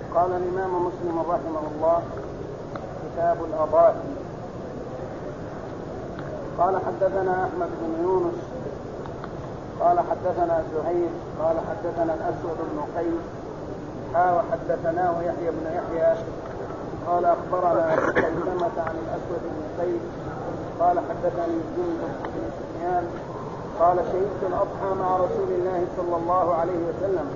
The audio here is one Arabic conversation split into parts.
قال الإمام مسلم رحمه الله: كتاب الأضاحي. قال حدثنا أحمد بن يونس قال حدثنا زهير قال حدثنا الأسود بن قيس وحدثناه يحيى بن يحيى قال أخبرنا سلمة عن الأسود بن قيس قال حدثني جندب بن سفيان قال: شهدت الأضحى مع رسول الله صلى الله عليه وسلم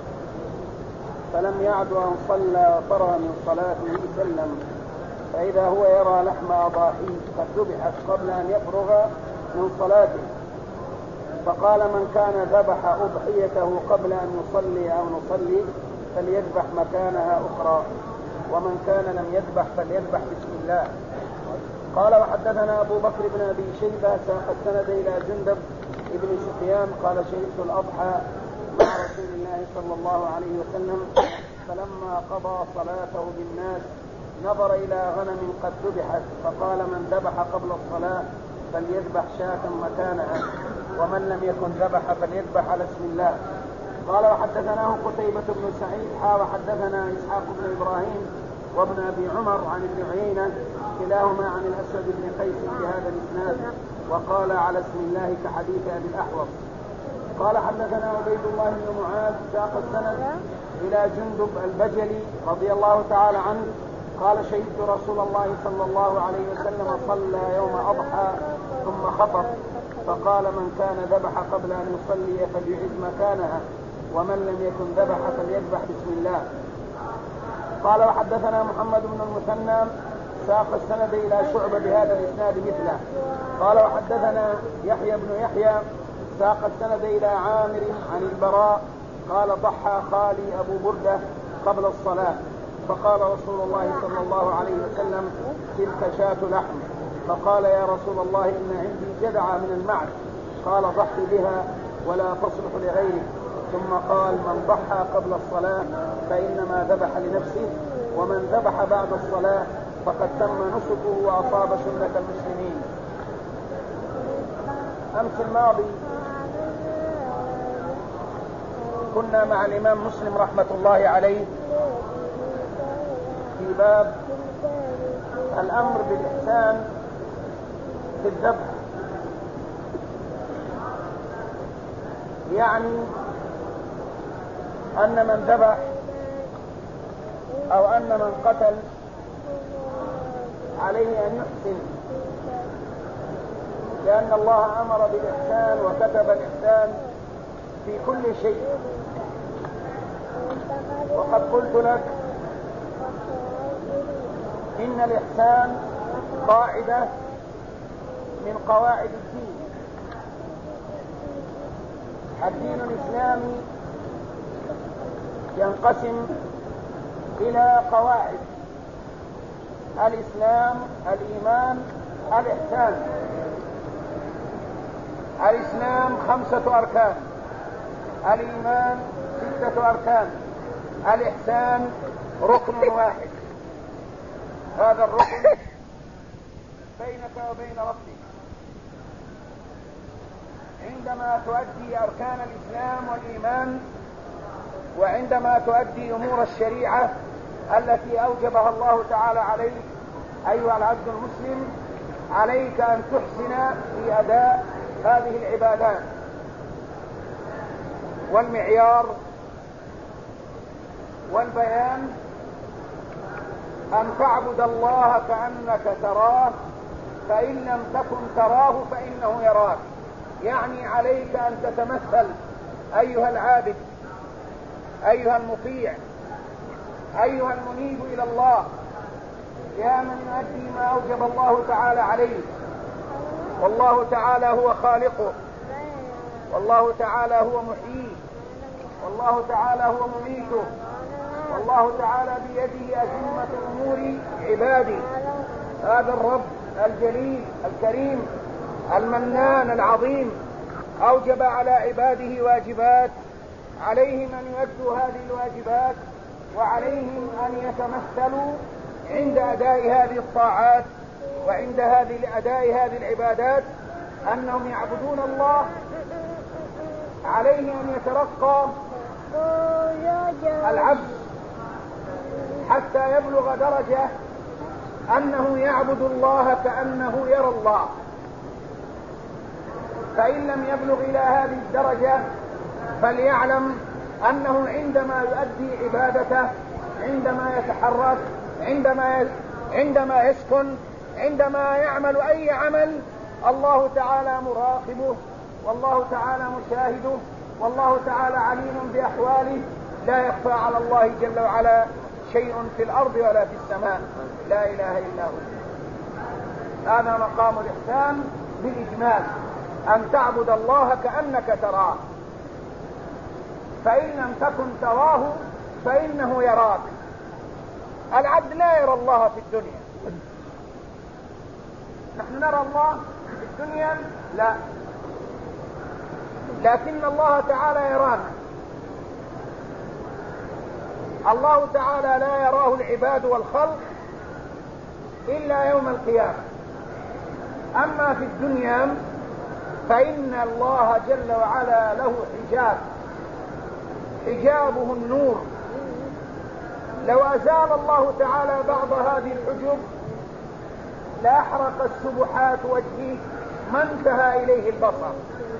فلم يعد أن صلى وفرغ من صلاته سلم، فإذا هو يرى لحم أضاحيه قد ذبحت قبل أن يفرغ من صلاته، فقال: من كان ذبح أضحيته قبل أن يصلي أو نصلي فليذبح مكانها أخرى، ومن كان لم يذبح فليذبح بسم الله. قال: وحدثنا أبو بكر بن أبي شيبة ساق السند إلى جندب ابن سفيان قال: شهدت الأضحى مع رسول الله صلى الله عليه وسلم فلما قضى صلاته بالناس نظر إلى غنم قد ذبحت فقال: من ذبح قبل الصلاة فليذبح شاة مكانها، ومن لم يكن ذبح فليذبح على اسم الله. قال: وحدثناه قتيبة بن سعيد وحدثنا إسحاق بن إبراهيم وابن أبي عمر عن ابن عيينة كلاهما عن الأسود بن قيس في هذا الإسناد وقال: على اسم الله كحديث أبي الأحوص. قال: حدثنا عبيد الله بن معاذ ساق السند إلى جندب البجلي رضي الله تعالى عنه قال: شهدت رسول الله صلى الله عليه وسلم صلى يوم أضحى ثم خطب فقال: من كان ذبح قبل أن يصلي فليعد مكانها، ومن لم يكن ذبح فليذبح بسم الله. قال: وحدثنا محمد بن المثنى ساق السند إلى شعبة بهذا الإسناد مثله. قال: وحدثنا يحيى بن يحيى ساق السند إلى عامر عن البراء قال: ضحى خالي أبو بردة قبل الصلاة فقال رسول الله صلى الله عليه وسلم: تلك شاة لحم. فقال: يا رسول الله إن عندي جدعة من المعز. قال: ضحي بها ولا تصلح لغيرك. ثم قال: من ضحى قبل الصلاة فإنما ذبح لنفسه، ومن ذبح بعد الصلاة فقد تم نسكه وأصاب سنة المسلمين. أمس الماضي كنا مع الإمام مسلم رحمة الله عليه في باب الأمر بالإحسان في الذبح، يعني أن من ذبح أو أن من قتل عليه أن يحسن، لأن الله أمر بالإحسان وكتب الإحسان في كل شيء. وقد قلت لك إن الإحسان قاعدة من قواعد الدين. الدين الإسلامي ينقسم إلى قواعد: الإسلام، الإيمان، الإحسان. الإسلام 5 أركان، الإيمان 6 أركان، الإحسان ركن واحد. هذا الركن بينك وبين ربك. عندما تؤدي أركان الإسلام والإيمان وعندما تؤدي أمور الشريعة التي أوجبها الله تعالى عليك أيها العبد المسلم، عليك أن تحسن في أداء هذه العبادات. والمعيار والبيان أن تعبد الله كأنك تراه، فإن لم تكن تراه فإنه يراك. يعني عليك أن تتمثل أيها العابد، أيها المطيع، أيها المنيب إلى الله، يا من يؤدي ما أوجب الله تعالى عليه. والله تعالى هو خالقه، والله تعالى هو محييه، والله تعالى هو مميته، والله تعالى بيده أزمة أمور عباده. هذا الرب الجليل الكريم المنان العظيم أوجب على عباده واجبات، عليهم أن يؤدوا هذه الواجبات، وعليهم أن يتمثلوا عند أداء هذه الطاعات وعند أداء هذه العبادات أنهم يعبدون الله. عليه أن يترقى العبد حتى يبلغ درجة أنه يعبد الله كأنه يرى الله. فإن لم يبلغ إلى هذه الدرجة فليعلم أنه عندما يؤدي عبادته، عندما يتحرك، عندما يسكن، عندما يعمل أي عمل، الله تعالى مراقبه، والله تعالى مشاهده، والله تعالى عليم بأحواله. لا يخفى على الله جل وعلا شيء في الأرض ولا في السماء. لا إله إلا هو. هذا مقام الإحسان بالإجمال، أن تعبد الله كأنك تراه، فإن لم تكن تراه فإنه يراك. العبد لا يرى الله في الدنيا. نحن نرى الله في الدنيا؟ لا، لكن الله تعالى يرانا. الله تعالى لا يراه العباد والخلق إلا يوم القيامة. أما في الدنيا فإن الله جل وعلا له حجاب، حجابه النور. لو أزال الله تعالى بعض هذه الحجب لأحرق السبحات وجهه ما انتهى إليه البصر.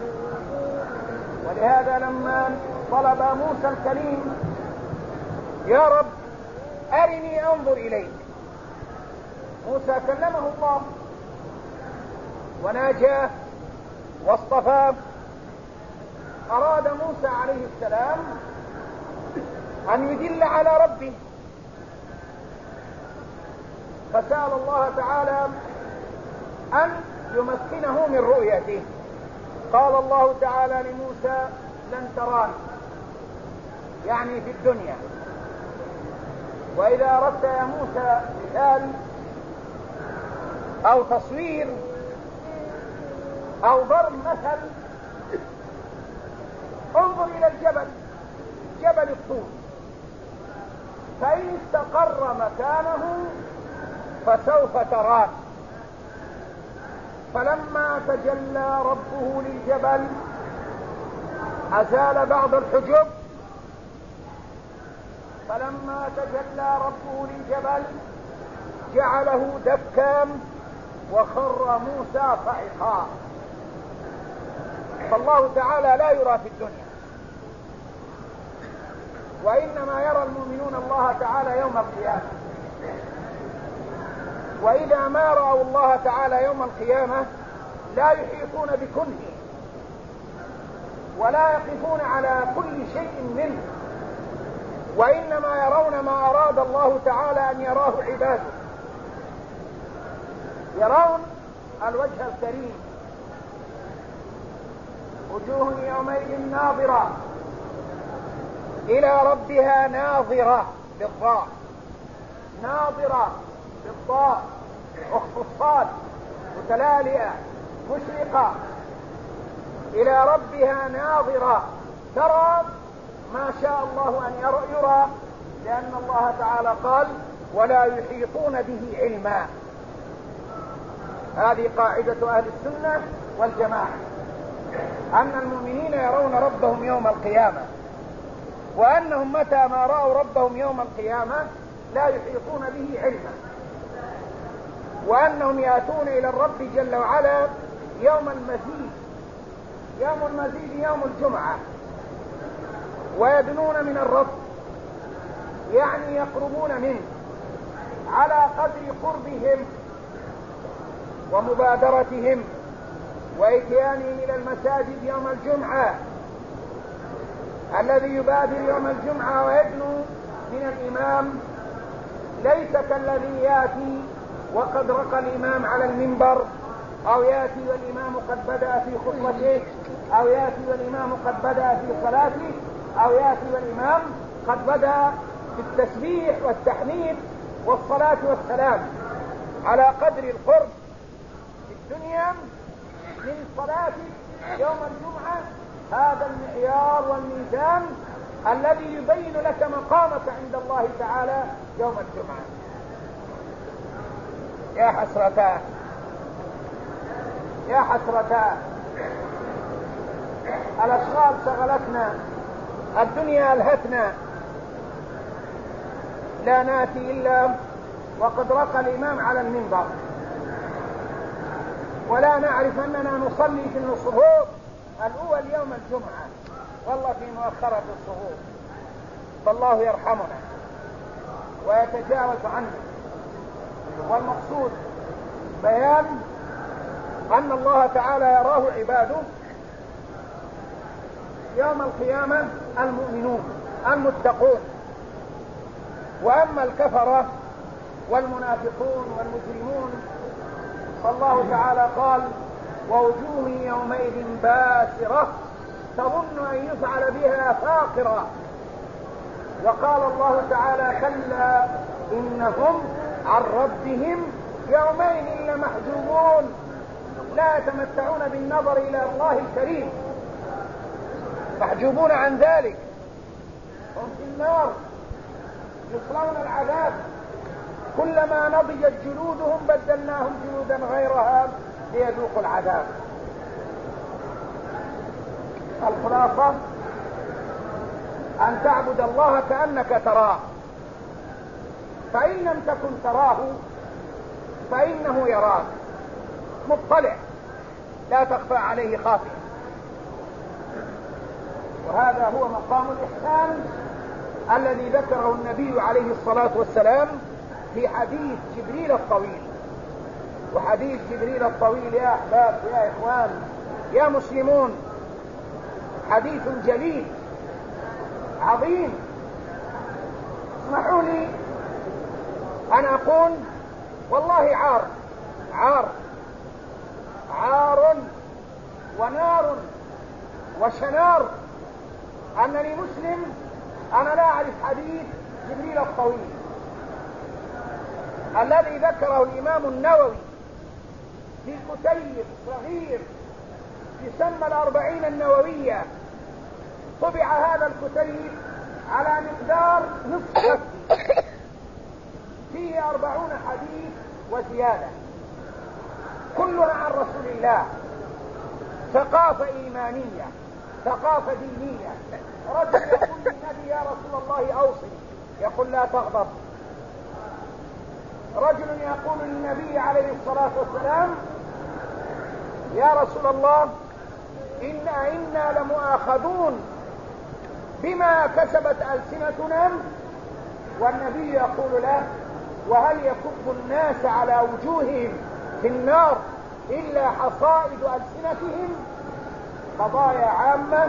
ولهذا لما طلب موسى الكليم: يا رب أرني أنظر إليك، موسى كلمه الله وناجاه واصطفاه. أراد موسى عليه السلام أن يدل على ربه، فسأل الله تعالى أن يمكنه من رؤيته. قال الله تعالى لموسى: لن تراني، يعني في الدنيا. وإذا أردت يا موسى مثال أو تصوير أو ضرب مثل، انظر إلى الجبل، جبل الطور، فإن استقر مكانه فسوف تراه. فلما تجلى ربه للجبل أزال بعض الحجب، فلما تجلى ربه للجبل جعله دكا وخر موسى صعقا. فالله تعالى لا يرى في الدنيا، وإنما يرى المؤمنون الله تعالى يوم القيامة. وإذا ما رأوا الله تعالى يوم القيامة لا يحيطون بكنه ولا يقفون على كل شيء منه، وإنما يرون ما أراد الله تعالى أن يراه عباده. يرون الوجه الكريم، وجوه يومئذ ناظرة إلى ربها ناظرة بالضاء، ناظرة بالضاء، أخت الصاد متلالئة مشرقة، إلى ربها ناظرة، ترى ما شاء الله أن يرى، لأن الله تعالى قال: ولا يحيطون به علما. هذه قاعدة أهل السنة والجماعة، أن المؤمنين يرون ربهم يوم القيامة، وأنهم متى ما رأوا ربهم يوم القيامة لا يحيطون به علما، وأنهم يأتون إلى الرب جل وعلا يوم المزيد. يوم المزيد يوم الجمعة، ويدنون من الرب، يعني يقربون منه على قدر قربهم ومبادرتهم وإتيانهم إلى المساجد يوم الجمعة. الذي يبادر يوم الجمعة ويدنو من الإمام ليس كالذي يأتي وقد رقى الإمام على المنبر، أو يأتي والإمام قد بدأ في خطبته، أو يأتي والإمام قد بدأ في صلاته، أو يأتي والإمام قد بدأ في التسبيح والتحميد والصلاة والسلام. على قدر القرب في الدنيا من صلاة يوم الجمعة، هذا المعيار والميزان الذي يبين لك مقامك عند الله تعالى يوم الجمعة. يا حسرتاه، يا حسرتاه، الأشغال شغلتنا، الدنيا ألهتنا، لا ناتي إلا وقد رقى الإمام على المنبر، ولا نعرف أننا نصلي في الصفوف الأول يوم الجمعة والله في مؤخرة الصفوف، فالله يرحمنا ويتجاوز عنا. والمقصود بيان أن الله تعالى يراه عباده يوم القيامة المؤمنون المتقون، وأما الكفرة والمنافقون والمجرمون فالله تعالى قال ووجوه يومئذ باسرة تظن أن يفعل بها فاقرة. وقال الله تعالى كلا إنهم عن ربهم يومئذ لمحجوبون لا يتمتعون بالنظر إلى الله الكريم، محجوبون عن ذلك، هم في النار يصلون العذاب، كلما نضجت جلودهم بدلناهم جلودا غيرها ليذوقوا العذاب. الخلاصة أن تعبد الله كأنك تراه، فإن لم تكن تراه فإنه يراك، مطلع لا تخفى عليه خافية. وهذا هو مقام الإحسان الذي ذكره النبي عليه الصلاة والسلام في حديث جبريل الطويل. وحديث جبريل الطويل يا أحباب يا إخوان يا مسلمون حديث جليل عظيم. اسمحوا لي أن أقول والله عار ونار وشنار أنني مسلم أنا لا أعرف حديث جبريل الطويل الذي ذكره الإمام النووي في كتيب صغير يسمى الأربعين النووية. طبع هذا الكتيب على مقدار نصف خط، فيه 40 حديث وزيادة كلها عن رسول الله، ثقافة إيمانية ثقافة دينية. رجل يقول للنبي يا رسول الله أوصي، يقول لا تغضب. رجل يقول للنبي عليه الصلاة والسلام يا رسول الله إنا لمؤاخذون بما كسبت ألسنتنا، والنبي يقول له وهل يكب الناس على وجوههم في النار إلا حصائد ألسنتهم. قضايا عامة،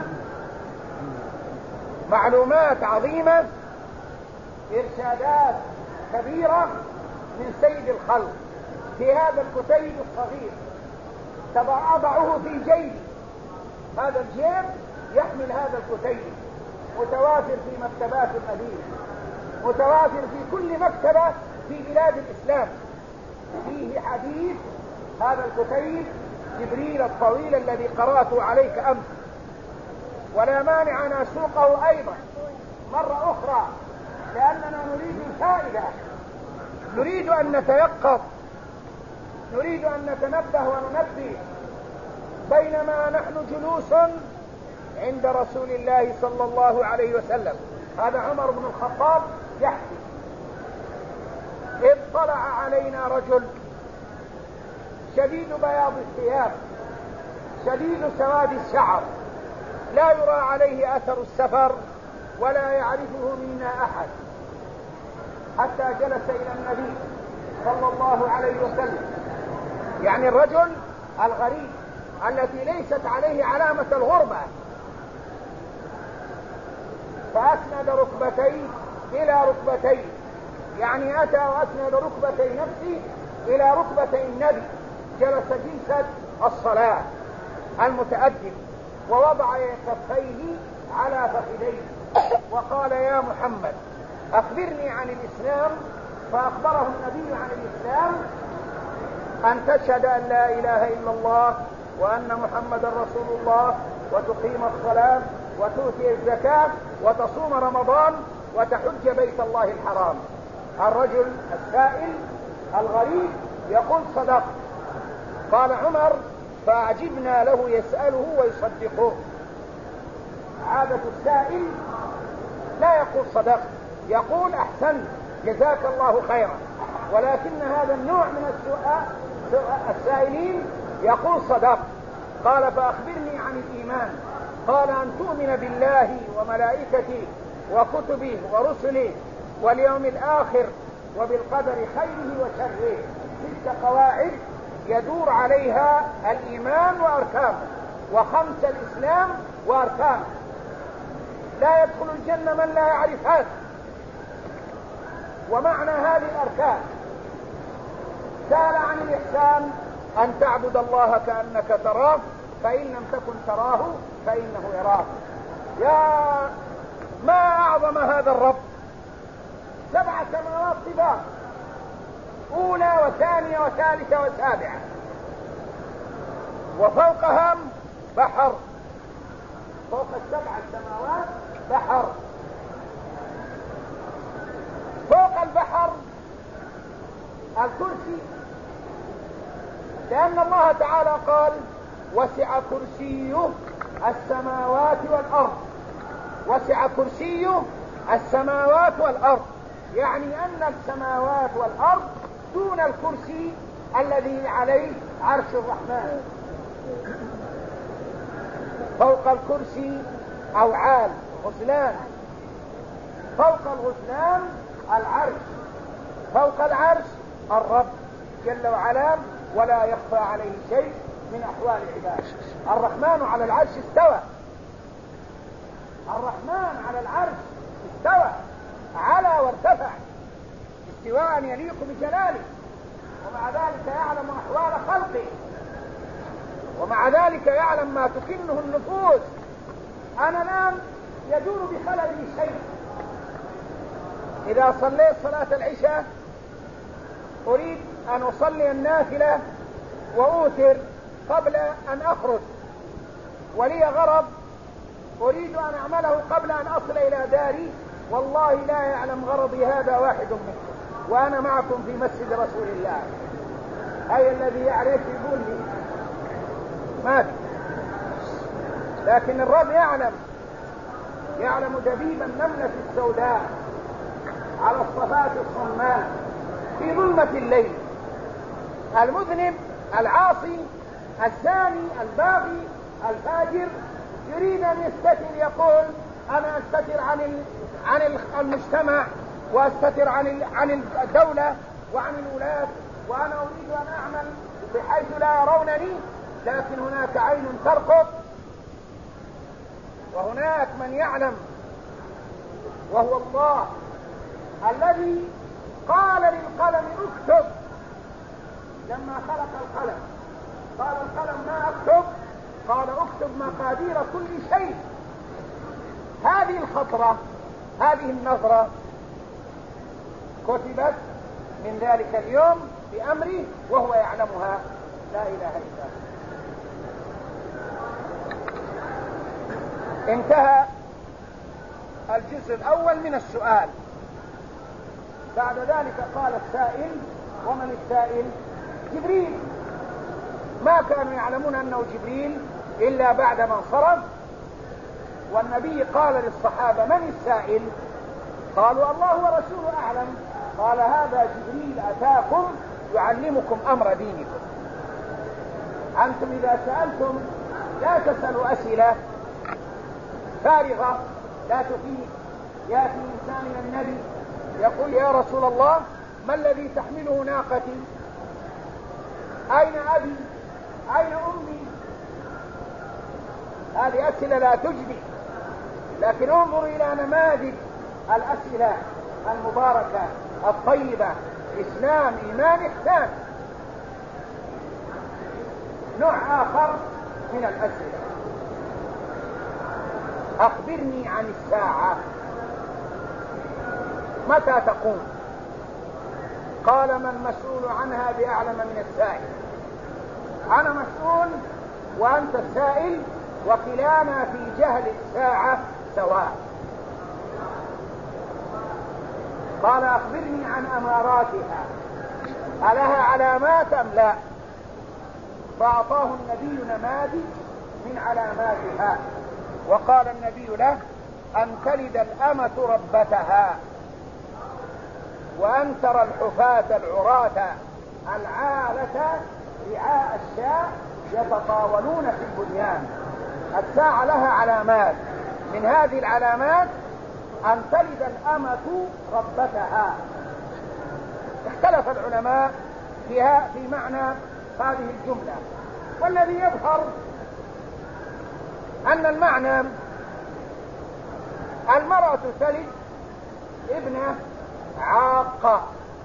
معلومات عظيمة، إرشادات كبيرة من سيد الخلق في هذا الكتيب الصغير. أضعه في جيبي، هذا الجيب يحمل هذا الكتيب، متوافر في مكتبات المدينة، متوافر في كل مكتبة في بلاد الإسلام، فيه حديث هذا الكتيب جبريل الطويل الذي قرأته عليك أمس. ولا مانع أن أسوقه أيضا مرة أخرى لأننا نريد الفائدة، نريد أن نتيقظ، نريد أن نتنبه وننبه. بينما نحن جلوس عند رسول الله صلى الله عليه وسلم، هذا عمر بن الخطاب يحكي، إذ طلع علينا رجل شديد بياض الثياب شديد سواد الشعر، لا يرى عليه أثر السفر ولا يعرفه منا أحد، حتى جلس إلى النبي صلى الله عليه وسلم، يعني الرجل الغريب التي ليست عليه علامة الغربة، فأسند ركبتيه إلى ركبتيه، يعني أتى وأسند ركبتي نفسي إلى ركبتي النبي، جلس جلسة الصلاة المتأدب، ووضع كفيه على فخذيه وقال يا محمد أخبرني عن الإسلام. فأخبره النبي عن الإسلام أن تشهد أن لا إله إلا الله وأن محمد رسول الله، وتقيم الصلاة، وتؤتي الزكاة، وتصوم رمضان، وتحج بيت الله الحرام. الرجل السائل الغريب يقول صدق. قال عمر فأعجبنا له يسأله ويصدقه. عادة السائل لا يقول صدق، يقول أحسن، جزاك الله خيرا. ولكن هذا النوع من السائلين يقول صدق. قال فأخبرني عن الإيمان. قال أن تؤمن بالله وملائكته وكتبه ورسله واليوم الآخر وبالقدر خيره وشره. 6 قواعد يدور عليها الإيمان وأركانه، و5 الإسلام وأركانه. لا يدخل الجنة من لا يعرف هذا. ومعنى هذه الأركان سأل عن الإحسان أن تعبد الله كأنك تراه فإن لم تكن تراه فإنه يراك. يا ما أعظم هذا الرب! 7 سماوات طباق، أولى وثانية وثالثة وسابعة، وفوقهم بحر، فوق 7 السماوات بحر، فوق البحر الكرسي، لأن الله تعالى قال وسع كرسيه السماوات والأرض. وسع كرسيه السماوات والأرض، يعني أن السماوات والأرض دون الكرسي الذي عليه عرش الرحمن. فوق الكرسي أوعال غسلان، فوق الغسلان العرش، فوق العرش الرب جل وعلا، ولا يخفى عليه شيء من أحوال العباد. الرحمن على العرش استوى، الرحمن على العرش استوى، على وارتفع استواء يليق بجلاله، ومع ذلك يعلم أحوال خلقه، ومع ذلك يعلم ما تكنه النفوس. أنا الآن يدور بخللي شيء. إذا صليت صلاة العشاء أريد أن أصلي النافلة وأوتر قبل أن أخرج، ولي غرض أريد أن أعمله قبل أن أصل إلى داري، والله لا يعلم غرضي هذا واحد منكم، وأنا معكم في مسجد رسول الله. أي الذي يعرف يقول لي ما في، لكن الرب يعلم دبيب النملة السوداء على الصفات الصماء في ظلمة الليل. المذنب العاصي الزاني الباغي الفاجر يريد أن يستتر، يقول أنا أستتر عن المجتمع، وأستتر عن الدولة وعن الولاة، وأنا أريد أن أعمل بحيث لا يرونني. لكن هناك عين ترقب، وهناك من يعلم، وهو الله الذي قال للقلم اكتب. لما خلق القلم قال القلم ما اكتب؟ قال اكتب مقادير كل شيء. هذه الخطرة، هذه النظرة كتبت من ذلك اليوم بأمره وهو يعلمها، لا إله إلا هو. انتهى الجزء الأول من السؤال. بعد ذلك قال السائل: ومن السائل؟ جبريل. ما كانوا يعلمون أنه جبريل إلا بعد ما انصرف، والنبي قال للصحابة: من السائل؟ قالوا: الله ورسوله أعلم. قال: هذا جبريل أتاكم يعلمكم أمر دينكم. أنتم إذا سألتم لا تسألوا أسئلة فارغة لا تفيد. يأتي إنسان إلى النبي يقول: يا رسول الله، ما الذي تحمله ناقتي؟ أين أبي؟ أين أمي؟ هذه أسئلة لا تجدي. لكن انظروا إلى نماذج الأسئلة المباركة الطيبة: إسلام، إيمان، إحسان. نوع آخر من الأسئلة: أخبرني عن الساعة، متى تقوم؟ قال: ما المسؤول عنها بأعلم من السائل. أنا مسؤول وأنت السائل، وكلانا في جهل الساعة سواء. قال: أخبرني عن أماراتها، ألها علامات أم لا؟ فأعطاه النبي نماذج من علاماتها، وقال النبي له: أن تلد الأمة ربتها. وأن ترى الحفاة العراة العالة رعاء الشاء يتطاولون في البنيان. الساعة لها علامات، من هذه العلامات أن تلد الأمة ربتها. اختلف العلماء في معنى هذه الجملة، والذي يظهر أن المعنى المرأة تلد ابنة عاقة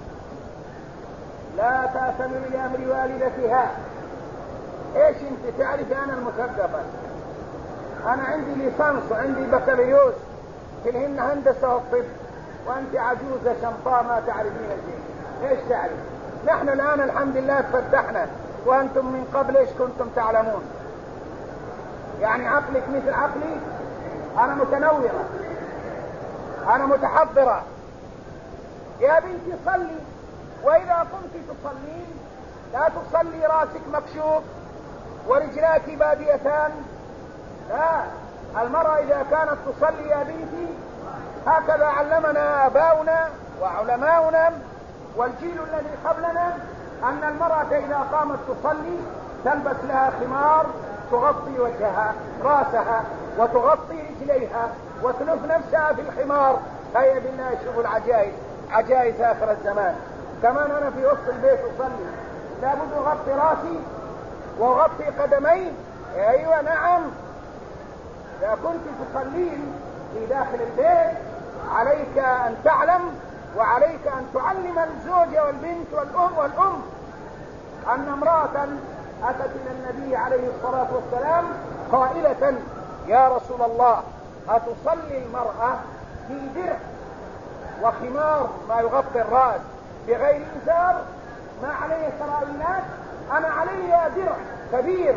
لا تأتمر لأمر والدتها. ايش انت تعرف؟ انا المثقفة، انا عندي ليسانس وعندي بكالوريوس كلهن هندسة والطب، وانت عجوزة شمطاء ما تعرفين شيء. ايش تعرف؟ نحن الان الحمد لله تفتحنا، وانتم من قبل ايش كنتم تعلمون؟ يعني عقلك مثل عقلي؟ انا متنورة، انا متحضرة. يا بنتي صلي، واذا قمت تصلين لا تصلي راسك مكشوف ورجلاك باديتان، لا. المرأة اذا كانت تصلي يا بنتي هكذا علمنا اباؤنا وعلماؤنا والجيل الذي قبلنا، ان المرأة اذا قامت تصلي تلبس لها خمار تغطي وجهها راسها وتغطي رجليها وتلف نفسها في الخمار. هيا بالله شوفوا العجائز، عجائز اخر الزمان. كمان انا في وسط البيت اصلي لابد اغطي راسي واغطي قدمي؟ ايوه نعم. اذا كنت تصلين في داخل البيت عليك ان تعلم وعليك ان تعلم الزوجة والبنت والام ان امرأة اتت الى النبي عليه الصلاة والسلام قائلة: يا رسول الله، اتصلي المرأة في درع وخمار ما يغطي الرأس بغير إزار ما عليه سراويلات؟ أنا علي درع كبير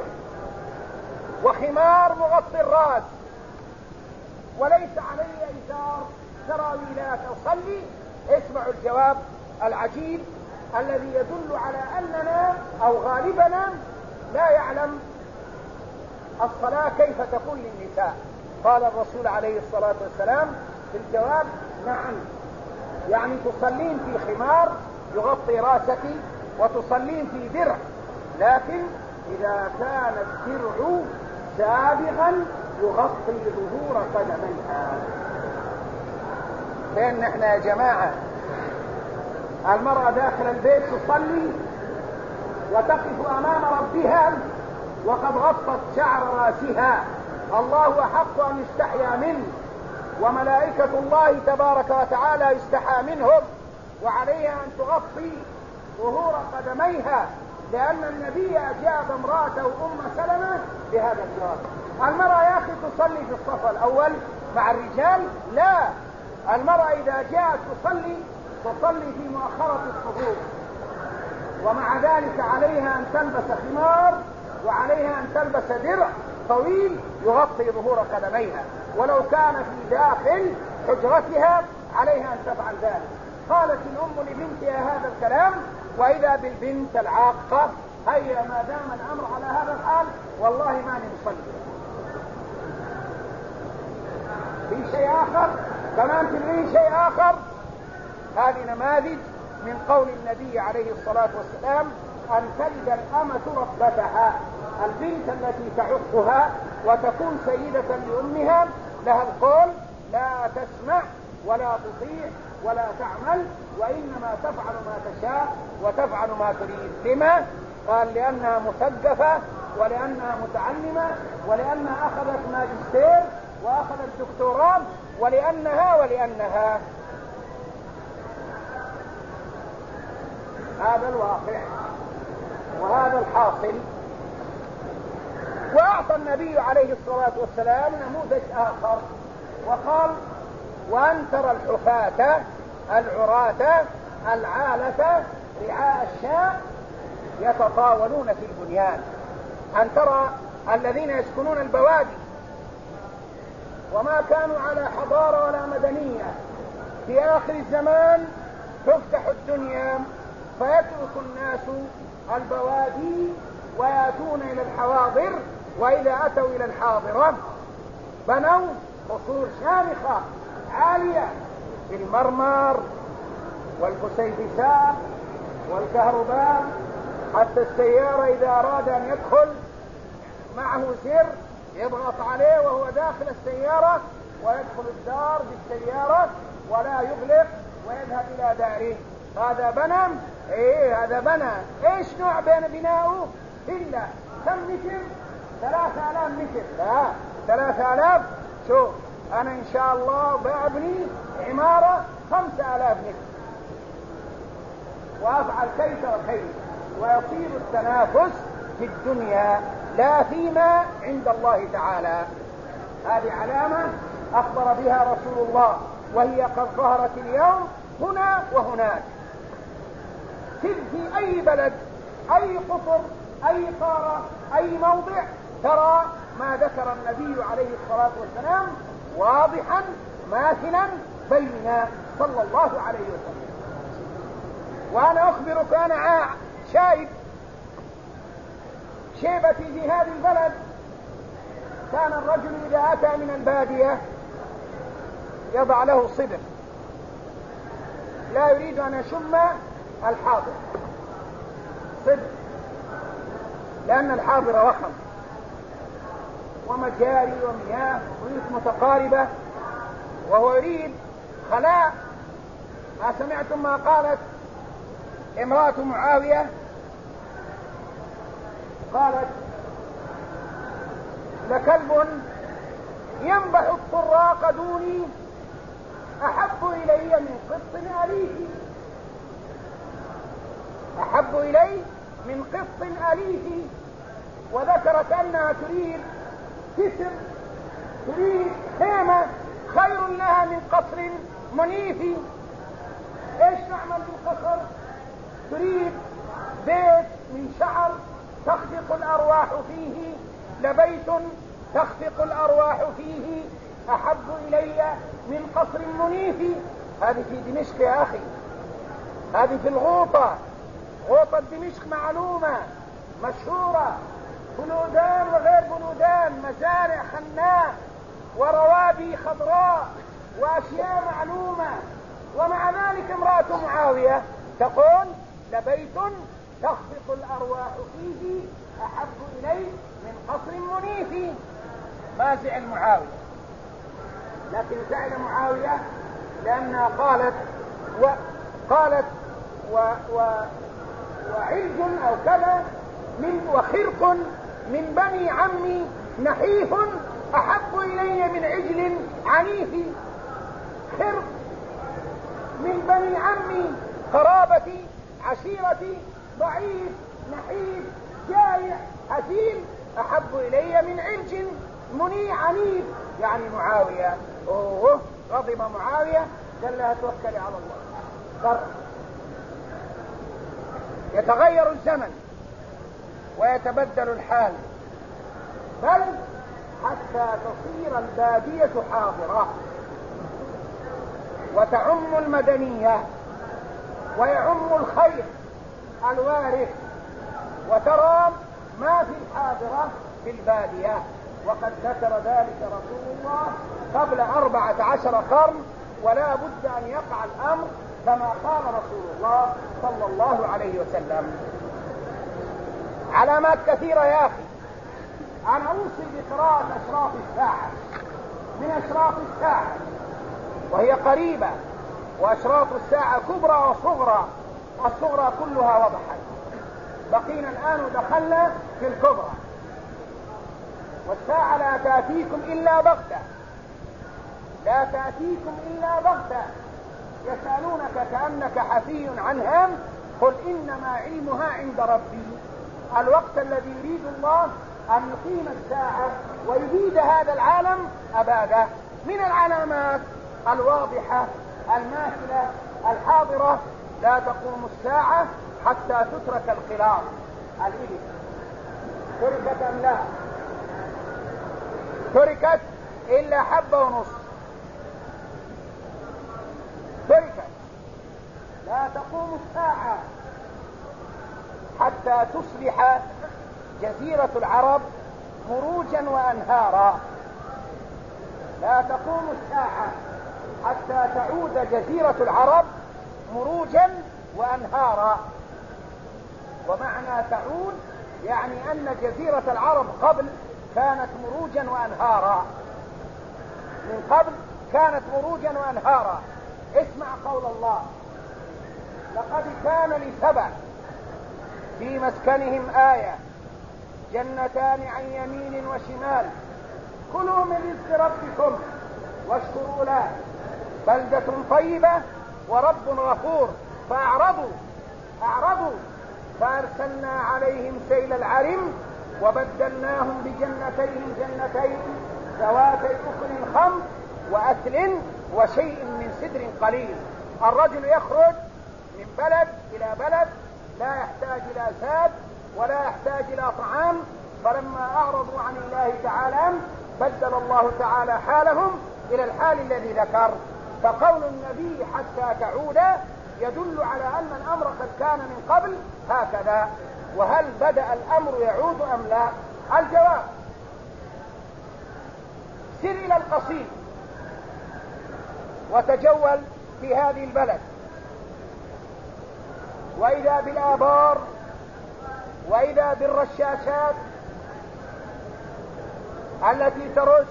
وخمار مغطي الرأس وليس علي إزار سراويلات، أصلي؟ اسمعوا الجواب العجيب الذي يدل على أننا أو غالبنا لا يعلم الصلاة كيف تكون للنساء. قال الرسول عليه الصلاة والسلام في الجواب: نعم، يعني تصلين في خمار يغطي راسك وتصلين في درع، لكن إذا كان الدرع سابغا يغطي ظهور قدميها. فين نحن يا جماعة؟ المرأة داخل البيت تصلي وتقف أمام ربها وقد غطت شعر راسها، الله أحق أن يستحيا منه وملائكة الله تبارك وتعالى يستحى منهم، وعليها أن تغطي ظهور قدميها، لأن النبي أجاب امرأته سلمة بهذا الجواب. المرأة يا أخي تصلي في الصف الأول مع الرجال؟ لا، المرأة إذا جاءت تصلي في مؤخرة الصفوف، ومع ذلك عليها أن تلبس خمار وعليها أن تلبس درع طويل يغطي ظهور قدميها، ولو كان في داخل حجرتها عليها أن تفعل ذلك. قالت الأم لبنتها هذا الكلام، وإذا بالبنت العاقة: هيا ما دام الأمر على هذا الحال والله ماني مصلي. في شيء آخر كمان، تبغين شيء آخر؟ هذه نماذج من قول النبي عليه الصلاة والسلام: أن تلد الأمة ربتها، البنت التي تعقها وتكون سيدة لأمها، لها القول: لا تسمع ولا تطيع ولا تعمل، وإنما تفعل ما تشاء وتفعل ما تريد. لما؟ قال: لأنها مثقفة ولأنها متعلمة ولأنها أخذت ماجستير وأخذت دكتوراه ولأنها. هذا الواقع وهذا الحاصل. وأعطى النبي عليه الصلاة والسلام نموذج آخر وقال: وأن ترى الحفاة العراة العالة رعاء الشاء يتطاولون في البنيان. أن ترى الذين يسكنون البوادي وما كانوا على حضارة ولا مدنية، في آخر الزمان تفتح الدنيا فيترك الناس البوادي ويأتون إلى الحواضر، وإذا أتوا إلى الحاضرة بنوا قصور شامخة عالية بالمرمر والفسيفساء والكهرباء، حتى السيارة إذا أراد أن يدخل معه سر يضغط عليه وهو داخل السيارة ويدخل الدار بالسيارة ولا يغلق ويذهب إلى داره. هذا بنى. ايه هذا بنى. ايش نوع بناؤه؟ إلا كم متر؟ 3000 متر. لا 3000. شوف أنا إن شاء الله بأبني عمارة 5000 متر وأفعل كيف وكيف، ويصير التنافس في الدنيا لا فيما عند الله تعالى. هذه علامة أخبر بها رسول الله، وهي قد ظهرت اليوم هنا وهناك. في أي بلد، أي قطر، أي قارة، أي موضع ترى ما ذكر النبي عليه الصلاة والسلام واضحا ماثلا بينا صلى الله عليه وسلم. وأنا أخبرك أنا شايب شيبتي في هذه البلد. كان الرجل إذا أتى من البادية يضع له صبر، لا يريد أن يشم الحاضر، صبر، لأن الحاضر وخم ومجاري ومياه بيوت متقاربة، وهو يريد خلاء. ما سمعتم ما قالت امرأة معاوية؟ قالت: لكلب ينبح الطراق دوني أحب إلي من قط أليف، أحب إلي من قط أليف. وذكرت أنها تريد كسر، تريد خيمة خير لها من قصر منيف. ايش نعمل بالقصر؟ تريد بيت من شعر تخفق الأرواح فيه، لبيت تخفق الأرواح فيه أحب إلي من قصر منيف. هذه في دمشق يا أخي، هذه في الغوطة. غوطة دمشق معلومة مشهورة، بلودان وغير بلودان، مزارع خناء وروابي خضراء وأشياء معلومة. ومع ذلك امرأة معاوية تقول: لبيت تخفق الأرواح فيه أحب إلي من قصر منيف. ما زعل معاوية، لكن زعل معاوية لأنها قالت وعلج أو كذا وخرق من بني عمي نحيف أحب إلي من عجل عنيف. خرق من بني عمي، قرابتي، عشيرتي، ضعيف، نحيف، جائع، هزيل، أحب إلي من عرج مني عنيف. يعني معاوية غضب معاوية، قال لها: توكلي على الله. يتغير الزمن ويتبدل الحال، بل حتى تصير البادية حاضرة وتعم المدنية ويعم الخير الوارث، وترى ما في الحاضرة في البادية. وقد ذكر ذلك رسول الله قبل 14 قرن، ولا بد أن يقع الأمر كما قال رسول الله صلى الله عليه وسلم. علامات كثيرة يا أخي. أنا أوصي بقراءة أشراط الساعة، من أشراط الساعة، وهي قريبة، وأشراط الساعة كبرى وصغرى، الصغرى كلها وضحت، بقينا الآن ودخلنا في الكبرى. والساعة لا تأتيكم إلا بغتة، لا تأتيكم إلا بغتة. يسألونك كأنك حفي عنهم، قل إنما علمها عند ربي. الوقت الذي يريد الله أن يقيم الساعة ويبيد هذا العالم أباده. من العلامات الواضحة الماثلة الحاضرة: لا تقوم الساعة حتى تترك الخلاف. الإبل تركت أم لا؟ تركت إلا حبة ونص، تركت. لا تقوم الساعة حتى تصبح جزيرة العرب مروجا وأنهارا. لا تقوم الساعة حتى تعود جزيرة العرب مروجا وأنهارا. ومعنى تعود يعني أن جزيرة العرب قبل كانت مروجا وأنهارا، من قبل كانت مروجا وأنهارا. اسمع قول الله: لقد كان لسبع في مسكنهم آية جنتان عن يمين وشمال كلوا من رزق ربكم واشكروا له بلدة طيبة ورب غفور. فأعرضوا فأرسلنا عليهم سيل العرم وبدلناهم بجنتين جنتين ذواتي أكل خمط وأكل وشيء من سدر قليل. الرجل يخرج من بلد إلى بلد لا يحتاج إلى زاد ولا يحتاج إلى طعام، فلما أعرضوا عن الله تعالى بدل الله تعالى حالهم إلى الحال الذي ذكر. فقول النبي حتى تعود يدل على أن الأمر قد كان من قبل هكذا. وهل بدأ الأمر يعود أم لا؟ الجواب: سر إلى القصيم وتجول في هذه البلد، وإذا بالآبار وإذا بالرشاشات التي ترش،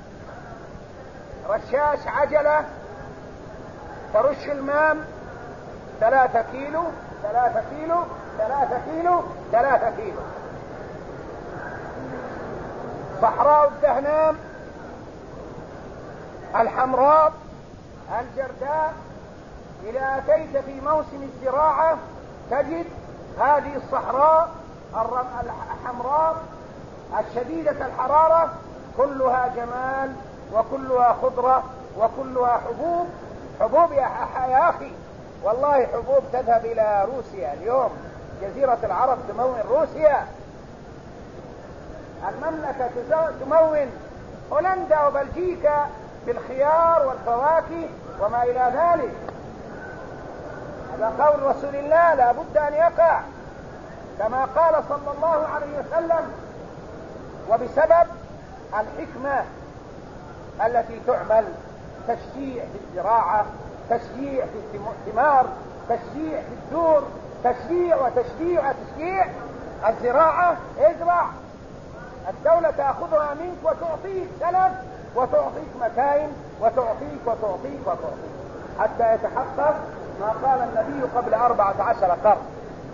رشاش عجلة ترش الماء 3 كيلو 3 كيلو 3 كيلو 3 كيلو. صحراء الدهنام الحمراء الجرداء، إذا أتيت في موسم الزراعة تجد هذه الصحراء الحمراء الشديدة الحرارة كلها جمال وكلها خضرة وكلها حبوب يا أخي، والله حبوب تذهب إلى روسيا اليوم. جزيرة العرب تمون روسيا، المملكة تمون هولندا وبلجيكا بالخيار والفواكه وما إلى ذلك. هذا قول رسول الله لا بد أن يقع كما قال صلى الله عليه وسلم. وبسبب الحكمة التي تعمل، تشجيع في الزراعة، تشجيع في الثمار، تشجيع في الدور، تشجيع وتشجيع الزراعة. ازرع، الدولة تأخذها منك وتعطيك سلف وتعطيك مكاين وتعطيك حتى يتحقق ما قال النبي قبل 14 قرن: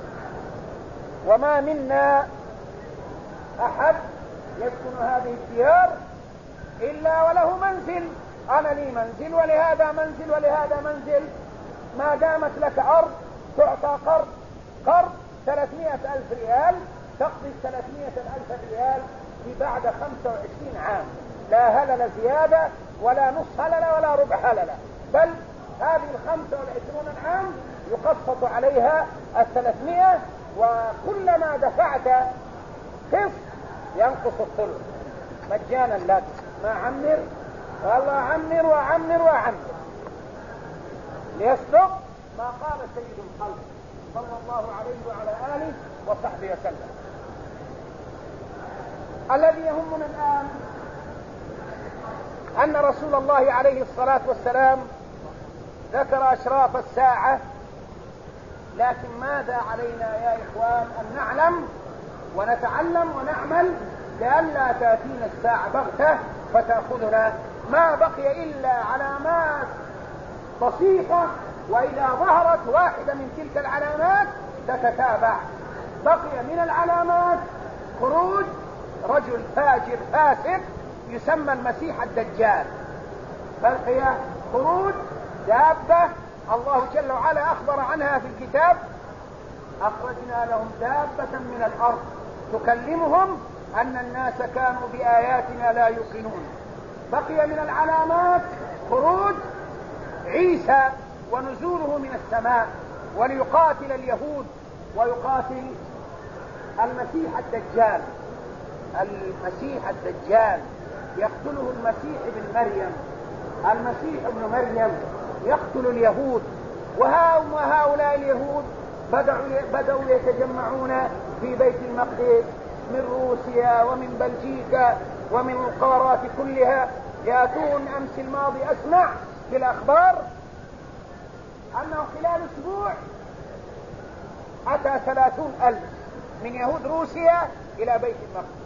وما منا أحد يسكن هذه الديار إلا وله منزل. أنا لي منزل ولهذا منزل ولهذا منزل. ما دامت لك أرض تعطى قرض 300,000 ريال، تقضي 300,000 ريال في بعد 25 عام، لا هلل زيادة ولا نص هلل ولا ربع هلل، بل هذه 25 عام يقسط عليها 300، وكلما دفعت قسط ينقص الثلث مجانا لك. ما عمر والله عمر وعمر وعمر ليصدق ما قال سيد الخلق صلى الله عليه وعلى آله وصحبه وسلم. الذي يهمنا الآن أن رسول الله عليه الصلاة والسلام ذكر أشراف الساعة، لكن ماذا علينا يا إخوان أن نعلم ونتعلم ونعمل لئلا تأتينا الساعة بغتة فتأخذنا. ما بقي إلا علامات بسيطة، وإذا ظهرت واحدة من تلك العلامات تتتابع. بقي من العلامات خروج رجل فاجر فاسق يسمى المسيح الدجال. بقي خروج دابة الله جل وعلا أخبر عنها في الكتاب: أخرجنا لهم دابة من الأرض تكلمهم أن الناس كانوا بآياتنا لا يوقنون. بقي من العلامات خروج عيسى ونزوله من السماء وليقاتل اليهود ويقاتل المسيح الدجال. المسيح الدجال يقتله المسيح ابن مريم، المسيح ابن مريم يقتل اليهود، وهؤلاء اليهود بدأوا يتجمعون في بيت المقدس من روسيا ومن بلجيكا ومن القارات كلها. يأتون أمس الماضي أسمع في الأخبار أنه خلال أسبوع أتى 30,000 من يهود روسيا إلى بيت المقدس.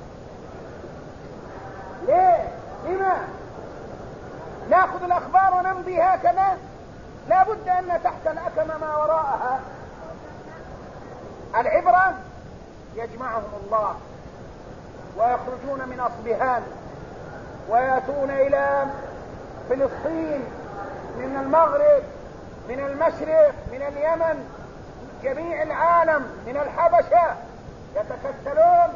ليه؟ لما؟ نأخذ الأخبار ونمضي هكذا؟ لا بد أن تحت الأكمة ما وراءها. العبرة يجمعهم الله ويخرجون من أصبهان ويأتون إلى فلسطين من المغرب، من المشرق، من اليمن، جميع العالم، من الحبشة، يتكتلون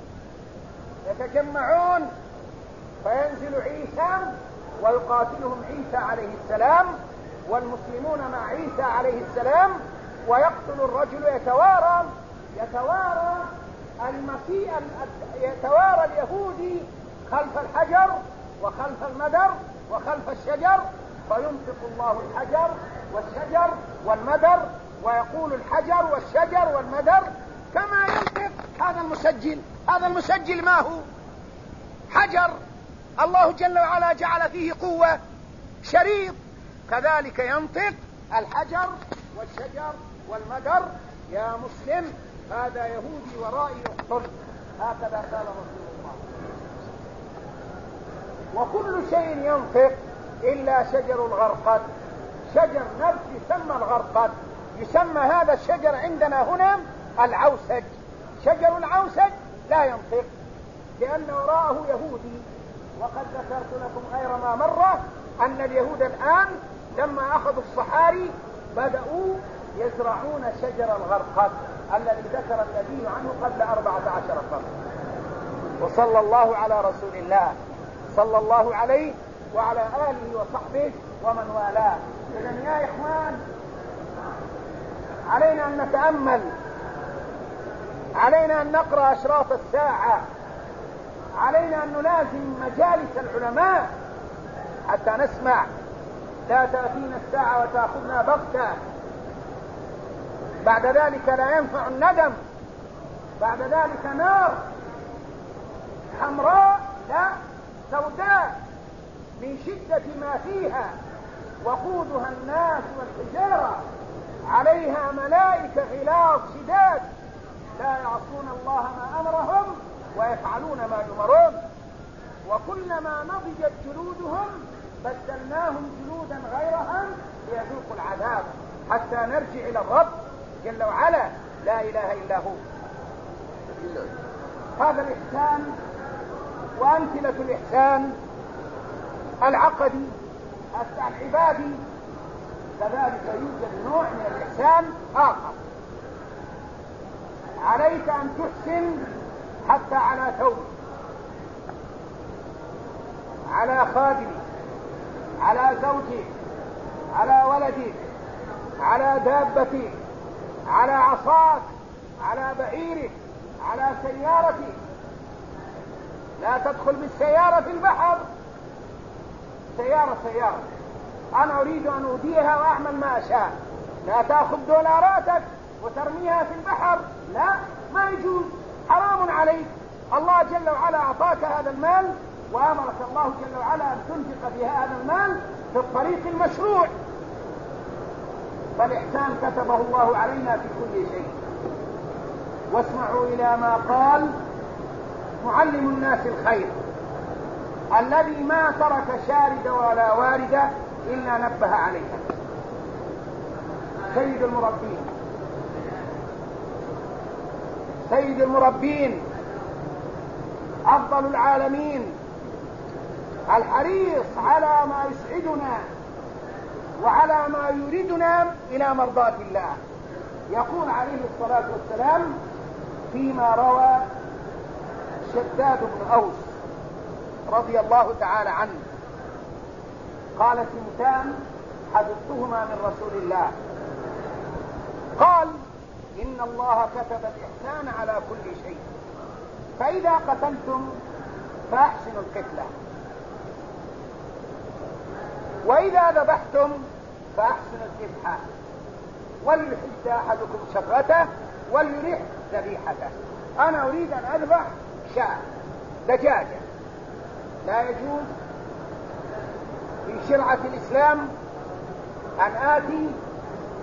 يتجمعون، فينزل عيسى ويقاتلهم عيسى عليه السلام والمسلمون مع عيسى عليه السلام، ويقتل الرجل يتوارى اليهودي خلف الحجر وخلف المدر وخلف الشجر، فينطق الله الحجر والشجر والمدر ويقول الحجر والشجر والمدر كما ينطق هذا المسجل. هذا المسجل ما هو؟ حجر الله جل وعلا جعل فيه قوة، شريط، كذلك ينطق الحجر والشجر والمدر. يا مسلم هذا يهودي ورائي اقتل، هكذا قال رسول الله. وكل شيء ينطق إلا شجر الغرقد، شجر نبت يسمى الغرقد، يسمى هذا الشجر عندنا هنا العوسج. شجر العوسج لا ينطق لأن وراءه يهودي. وقد ذكرت لكم غير ما مرة أن اليهود الآن لما أخذوا الصحاري بدأوا يزرعون شجر الغرقد الذي ذكر النبي عنه قبل 14 قرن. وصلى الله على رسول الله صلى الله عليه وعلى آله وصحبه ومن والاه. إذن يا إخوان علينا أن نتأمل، علينا أن نقرأ أشراط الساعة، علينا أن نلازم مجالس العلماء حتى نسمع. لا تأتينا الساعة وتأخذنا بغتة، بعد ذلك لا ينفع الندم، بعد ذلك نار حمراء لا سوداء من شدة ما فيها، وقودها الناس والحجارة، عليها ملائكة غلاظ شداد لا يعصون الله ما أمرهم ويفعلون ما يؤمرون. وكلما نضجت جلودهم بدلناهم جلودا غيرها ليذوقوا العذاب حتى نرجع إلى الرب جل وعلا لا إله إلا هو. هذا الإحسان وأمثلة الإحسان العقدي العبادي كذلك يوجد نوع من الإحسان آخر. عليك أن تحسن حتى على ثوبك، على خادمك، على زوجك، على ولدك، على دابتك، على عصاك، على بعيرك، على سيارتك. لا تدخل بالسيارة في البحر، سيارة أنا أريد أن أوديها وأعمل ما أشاء. لا تأخذ دولاراتك وترميها في البحر، لا، ما يجوز، حرام عليك. الله جل وعلا أعطاك هذا المال وأمرك الله جل وعلا أن تنفق في هذا المال في الطريق المشروع. فالإحسان كتبه الله علينا في كل شيء. واسمعوا إلى ما قال معلم الناس الخير الذي ما ترك شاردة ولا واردة إلا نبه عليها. سيد المربين أفضل العالمين، الحريص على ما يسعدنا وعلى ما يريدنا إلى مرضاة الله. يقول عليه الصلاة والسلام فيما روى شداد بن أوس رضي الله تعالى عنه قال: سنتان حدثتهما من رسول الله. قال: إن الله كتب الإحسان على كل شيء، فإذا قتلتم فأحسنوا القتلة، وإذا ذبحتم فأحسنوا الذبحة، وليحد أحدكم شفرته وليرح ذبيحته. أنا أريد أن أذبح شاة دجاجة، لا يجوز في شرعة الإسلام أن آتي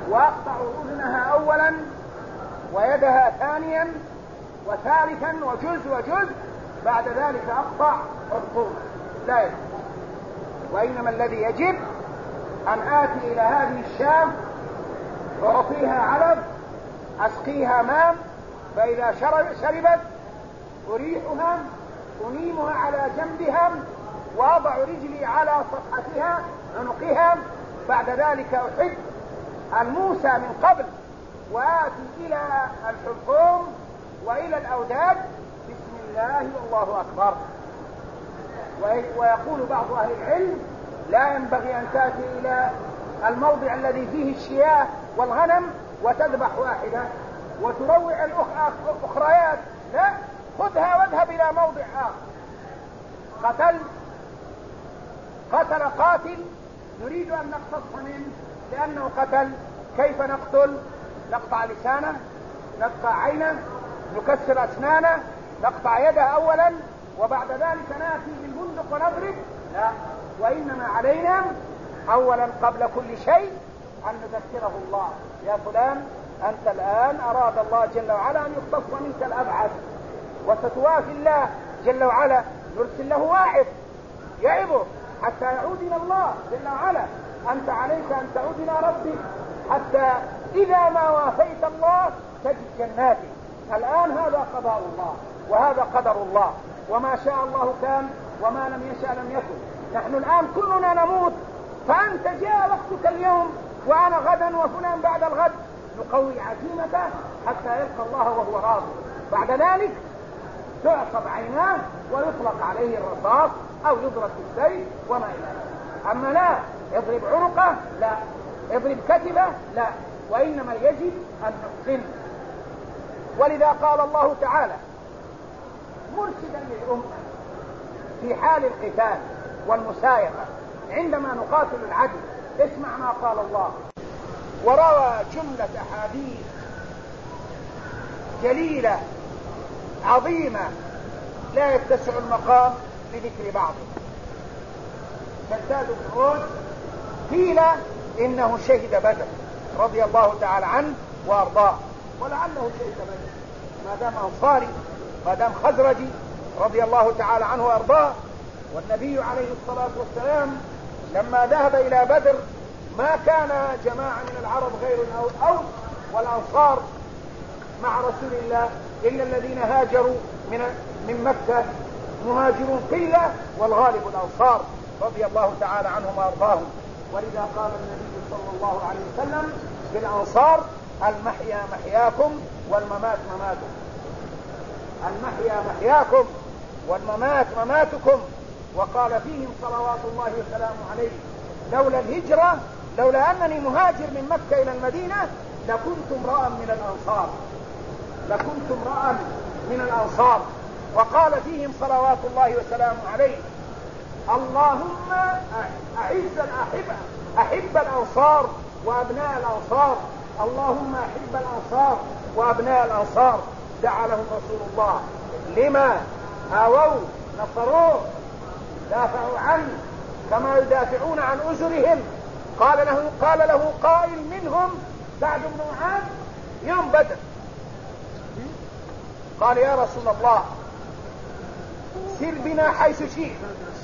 وأقطع أذنها أولا ويدها ثانيا وثالثا وجزء بعد ذلك أقطع حلقومها. لا يجب. وإنما الذي يجب أن آتي إلى هذه الشاة أعطيها علف، أسقيها ماء، فإذا شربت أريحها، أنيمها على جنبها، وأضع رجلي على صفحتها عنقها. بعد ذلك أحد الموسى من قبل وآتي إلى الحلقوم وإلى الأوداد بسم الله والله أكبر. ويقول بعض أهل العلم لا ينبغي أن تأتي إلى الموضع الذي فيه الشياه والغنم وتذبح واحدة وتروع الأخريات، لا، خذها واذهب إلى موضع آخر. قتل قاتل نريد أن نقتص منه لأنه قتل. كيف نقتل؟ نقطع لسانه، نقطع عينه، نكسر أسنانه، نقطع يده أولا وبعد ذلك نأتي بالبندق ونضرب؟ لا، وإنما علينا أولا قبل كل شيء أن نذكره الله: يا فلان أنت الآن أراد الله جل وعلا أن يختص منك الأبعد، وستوافي الله جل وعلا، نرسل له واعظ يعظه حتى يعود إلى الله جل وعلا. أنت عليك أن تعود إلى ربك حتى إذا ما وافيت الله تجد جناته. الآن هذا قضاء الله وهذا قدر الله، وما شاء الله كان وما لم يشاء لم يكن. نحن الآن كلنا نموت، فأنت جاء وقتك اليوم وأنا غدا وفلان بعد الغد، نقوي عزيمته حتى يلقى الله وهو راض. بعد ذلك تعصب عيناه ويطلق عليه الرصاص أو يضرب بالسيف وما إلى ذلك. أما لا يضرب عنقه، لا يضرب كتفه، لا، وإنما يجب أن نحسن. ولذا قال الله تعالى مرشدا للأمة في حال القتال والمسايرة عندما نقاتل العدو: اسمع ما قال الله. وروى جملة أحاديث جليلة عظيمة لا يتسع المقام لذكر بعضها. شداد بن أوس قيل إنه شهد بدر رضي الله تعالى عنه وأرضاه، ولعله شهد بدر ما دام أنصاري ما دام خزرجي رضي الله تعالى عنه وأرضاه. والنبي عليه الصلاة والسلام لما ذهب إلى بدر ما كان جماعة من العرب غير الأوس والأنصار مع رسول الله إلا الذين هاجروا من مكة، مهاجرون قلة والغالب الأنصار رضي الله تعالى عنهم وأرضاهم. ولذا قال النبي صلى الله عليه وسلم بالأنصار: المحيا محياكم والممات مماتكم. المحيا محياكم والممات مماتكم. وقال فيهم صلوات الله وسلامه عليه: لولا الهجرة، لولا أنني مهاجر من مكة إلى المدينة لكنت امرأ من الأنصار، لكنت امرأ من الأنصار. وقال فيهم صلوات الله وسلامه عليه: اللهم أعز الأحبة، أحب الأنصار وأبناء الأنصار، اللهم أحب الأنصار وأبناء الأنصار. دعا لهم رسول الله لما آووا نصروه، دافعوا عنه كما يدافعون عن أزرهم. قال له قائل منهم سعد بن معاذ يوم بدر، قال: يا رسول الله سر بنا حيث شئت،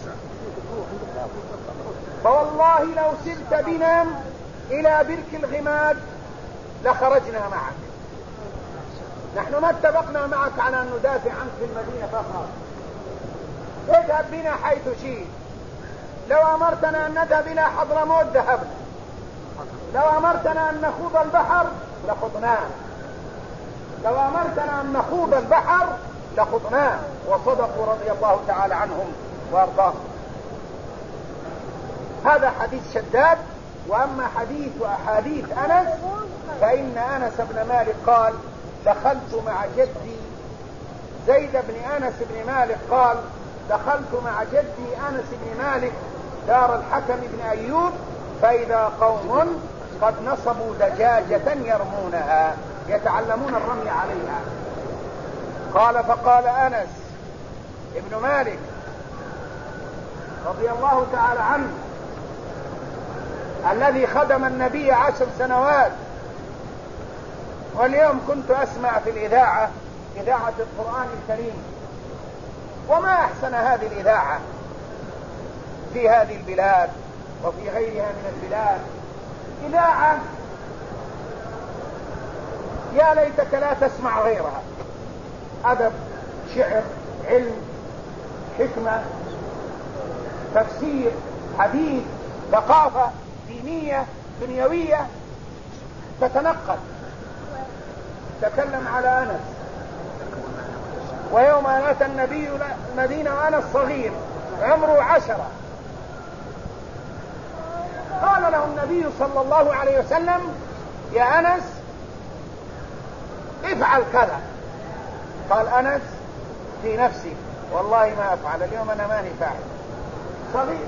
فوالله لو سرت بنا إلى برك الغماد لخرجنا معك. نحن ما اتفقنا معك على أن ندافع عنك في المدينة فقط، اذهب بنا حيث شئت. لو أمرتنا أن نذهب إلى حضرموت ذهبنا، لو أمرتنا أن نخوض البحر لخضناه، لو أمرتنا أن نخوض البحر لخضناه. وصدقوا رضي الله تعالى عنهم وأرضاهم. هذا حديث شداد. وأما أحاديث أنس فإن أنس بن مالك قال: دخلت مع جدي زيد بن أنس بن مالك قال: دخلت مع جدي أنس بن مالك دار الحكم بن أيوب فإذا قوم قد نصبوا دجاجة يرمونها يتعلمون الرمي عليها. قال: فقال أنس ابن مالك رضي الله تعالى عنه الذي خدم النبي 10 سنوات واليوم كنت أسمع في الإذاعة، إذاعة القرآن الكريم، وما أحسن هذه الإذاعة في هذه البلاد وفي غيرها من البلاد، إذاعة يا ليتك لا تسمع غيرها، أدب، شعر، علم، حكمة، تفسير، حديث، ثقافة دينية دنيوية تتنقل. تكلم على أنس، ويوم أن أتى النبي المدينة وأنس صغير عمره 10، قال له النبي صلى الله عليه وسلم: يا أنس افعل كذا. قال أنس في نفسي: والله ما أفعل، اليوم أنا ماني فاعل، صغير.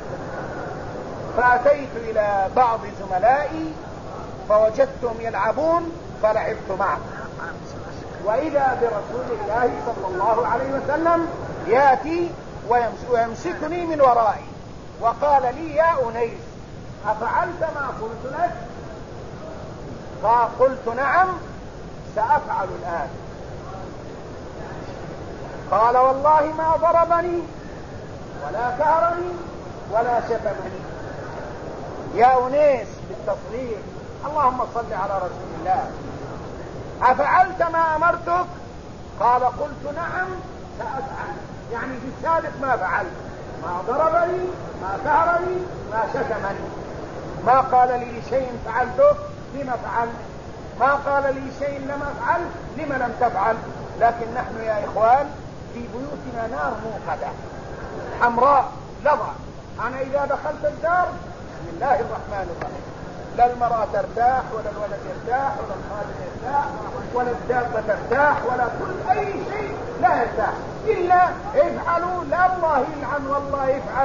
فأتيت إلى بعض زملائي فوجدتهم يلعبون فلعبت معهم، وإذا برسول الله صلى الله عليه وسلم يأتي ويمسكني من ورائي وقال لي: يا أنيس أفعلت ما قلت لك؟ فقلت: نعم سأفعل الآن. قال: والله ما ضربني ولا كهرني ولا شتمني. يا أنيس بالتصغير، اللهم صل على رسول الله. أفعلت ما أمرتك؟ قال: قلت نعم سأفعل، يعني في السابق ما فعلت، ما ضربني ما كهرني ما شتمني، ما قال لي شيء فعلته لما فعلت، ما قال لي شيء لم أفعل لما لم تفعل. لكن نحن يا إخوان في بيوتنا نار موقدة حمراء لظى، أنا إذا دخلت الدار بسم الله الرحمن الرحيم، لا المرأة ترتاح ولا الولد يرتاح ولا الخادم يرتاح ولا الدابة ترتاح ولا كل أي شيء لا يرتاح إلا افعلوا، لا الله يلعن والله افعل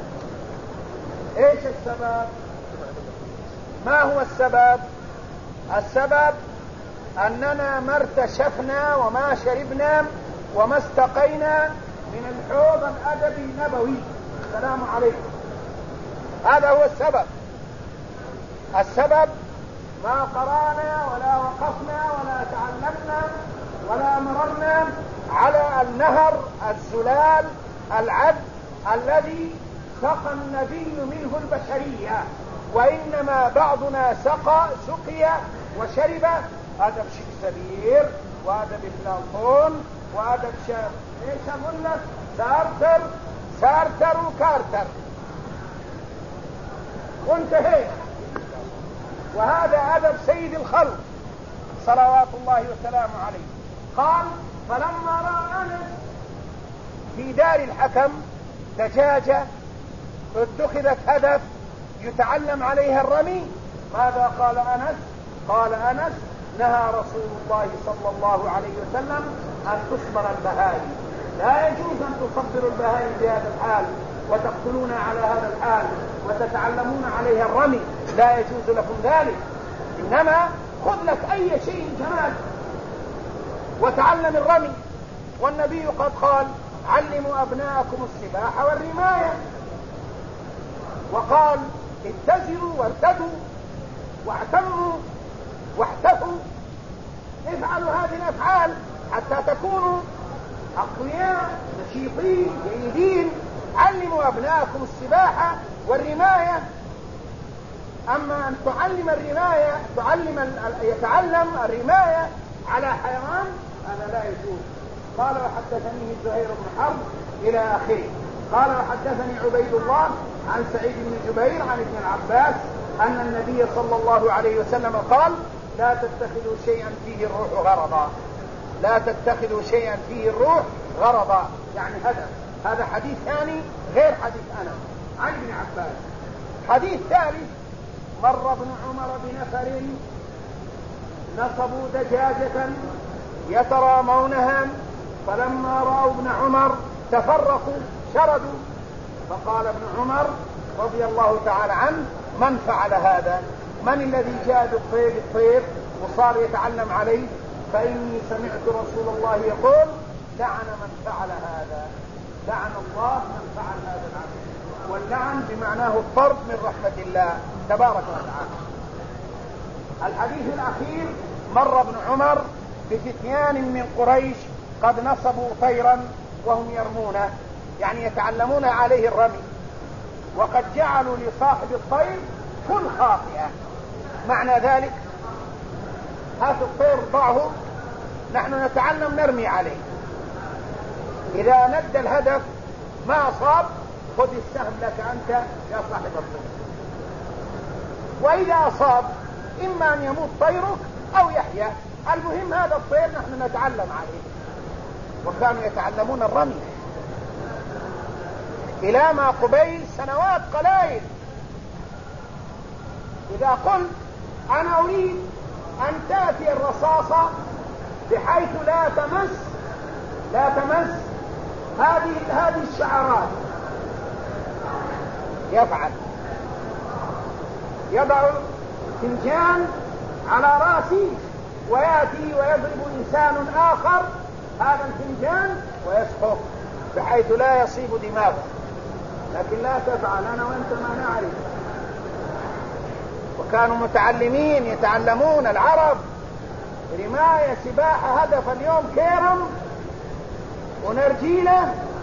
ايش السبب؟ ما هو السبب؟ السبب أننا ما ارتشفنا وما شربنا وما استقينا من الحوض الأدبي النبوي. السلام عليكم. هذا هو السبب. السبب ما قرأنا ولا وقفنا ولا تعلمنا ولا مررنا على النهر الزلال العذب الذي سقى النبي منه البشرية، وإنما بعضنا سقي وشرب أدب شكسبير وأدب أفلاطون وأدب ايش اقول لك، سارتر وكارتر، وانتهينا. وهذا أدب سيد الخلق صلوات الله وسلامه عليه. قال: فلما رأى أنس في دار الحكم دجاجة اتخذت هدف يتعلم عليها الرمي، ماذا قال أنس؟ قال أنس: نهى رسول الله صلى الله عليه وسلم أن تصبر البهائم، لا يجوز أن تصبروا البهائم بهذا الحال وتقتلون على هذا الحال وتتعلمون عليها الرمي، لا يجوز لكم ذلك، إنما خذ لك أي شيء جمال وتعلم الرمي. والنبي قد قال: علموا أبناءكم السباحة والرماية، وقال: اتزروا وارتدوا واعتموا واحتفوا، افعلوا هذه الأفعال حتى تكونوا أقوياء نشيطين جيدين. علموا أبناءكم السباحة والرماية. أما أن تعلم الرماية يتعلم الرماية على حيوان هذا لا يجوز. قال: وحدثني زهير بن حرب إلى آخره. قال: وحدثني عبيد الله عن سعيد بن جبير عن ابن العباس أن النبي صلى الله عليه وسلم قال: لا تتخذوا شيئا فيه الروح غرضا، لا تتخذوا شيئا فيه الروح غرضا، يعني هذا حديث ثاني غير حديث أنس عن ابن عباس. حديث ثالث: مر ابن عمر بنفر نصبوا دجاجة يترامونها، فلما رأوا ابن عمر تفرقوا شردوا، فقال ابن عمر رضي الله تعالى عنه: من فعل هذا؟ من الذي جاء بالطير وصار يتعلم عليه؟ فإني سمعت رسول الله يقول: لعن من فعل هذا، لعن الله من فعل هذا العمل. واللعن بمعناه الطرد من رحمة الله تبارك وتعالى. الحديث الأخير مر ابن عمر بفتيان من قريش قد نصبوا طيرا وهم يرمونه، يعني يتعلمون عليه الرمي، وقد جعلوا لصاحب الطير كل خاطئة. معنى ذلك هات الطير ضعه، نحن نتعلم نرمي عليه، إذا ند الهدف ما أصاب خذ السهم لك أنت يا صاحب الطير، وإذا أصاب إما أن يموت طيرك أو يحيا، المهم هذا الطير نحن نتعلم عليه. وكانوا يتعلمون الرمي إلى ما قبيل سنوات قلائل. إذا قلت أنا أريد أن تأتي الرصاصة بحيث لا تمس هذه الشعرات، يفعل، يضع فنجان على رأسي ويأتي ويضرب إنسان آخر هذا الفنجان ويسحق بحيث لا يصيب دماغه. لكن لا تفعل، أنا وأنت ما نعرف. وكانوا متعلمين يتعلمون العرب رماية، سباحة، هدف اليوم كيرم ونرجيلة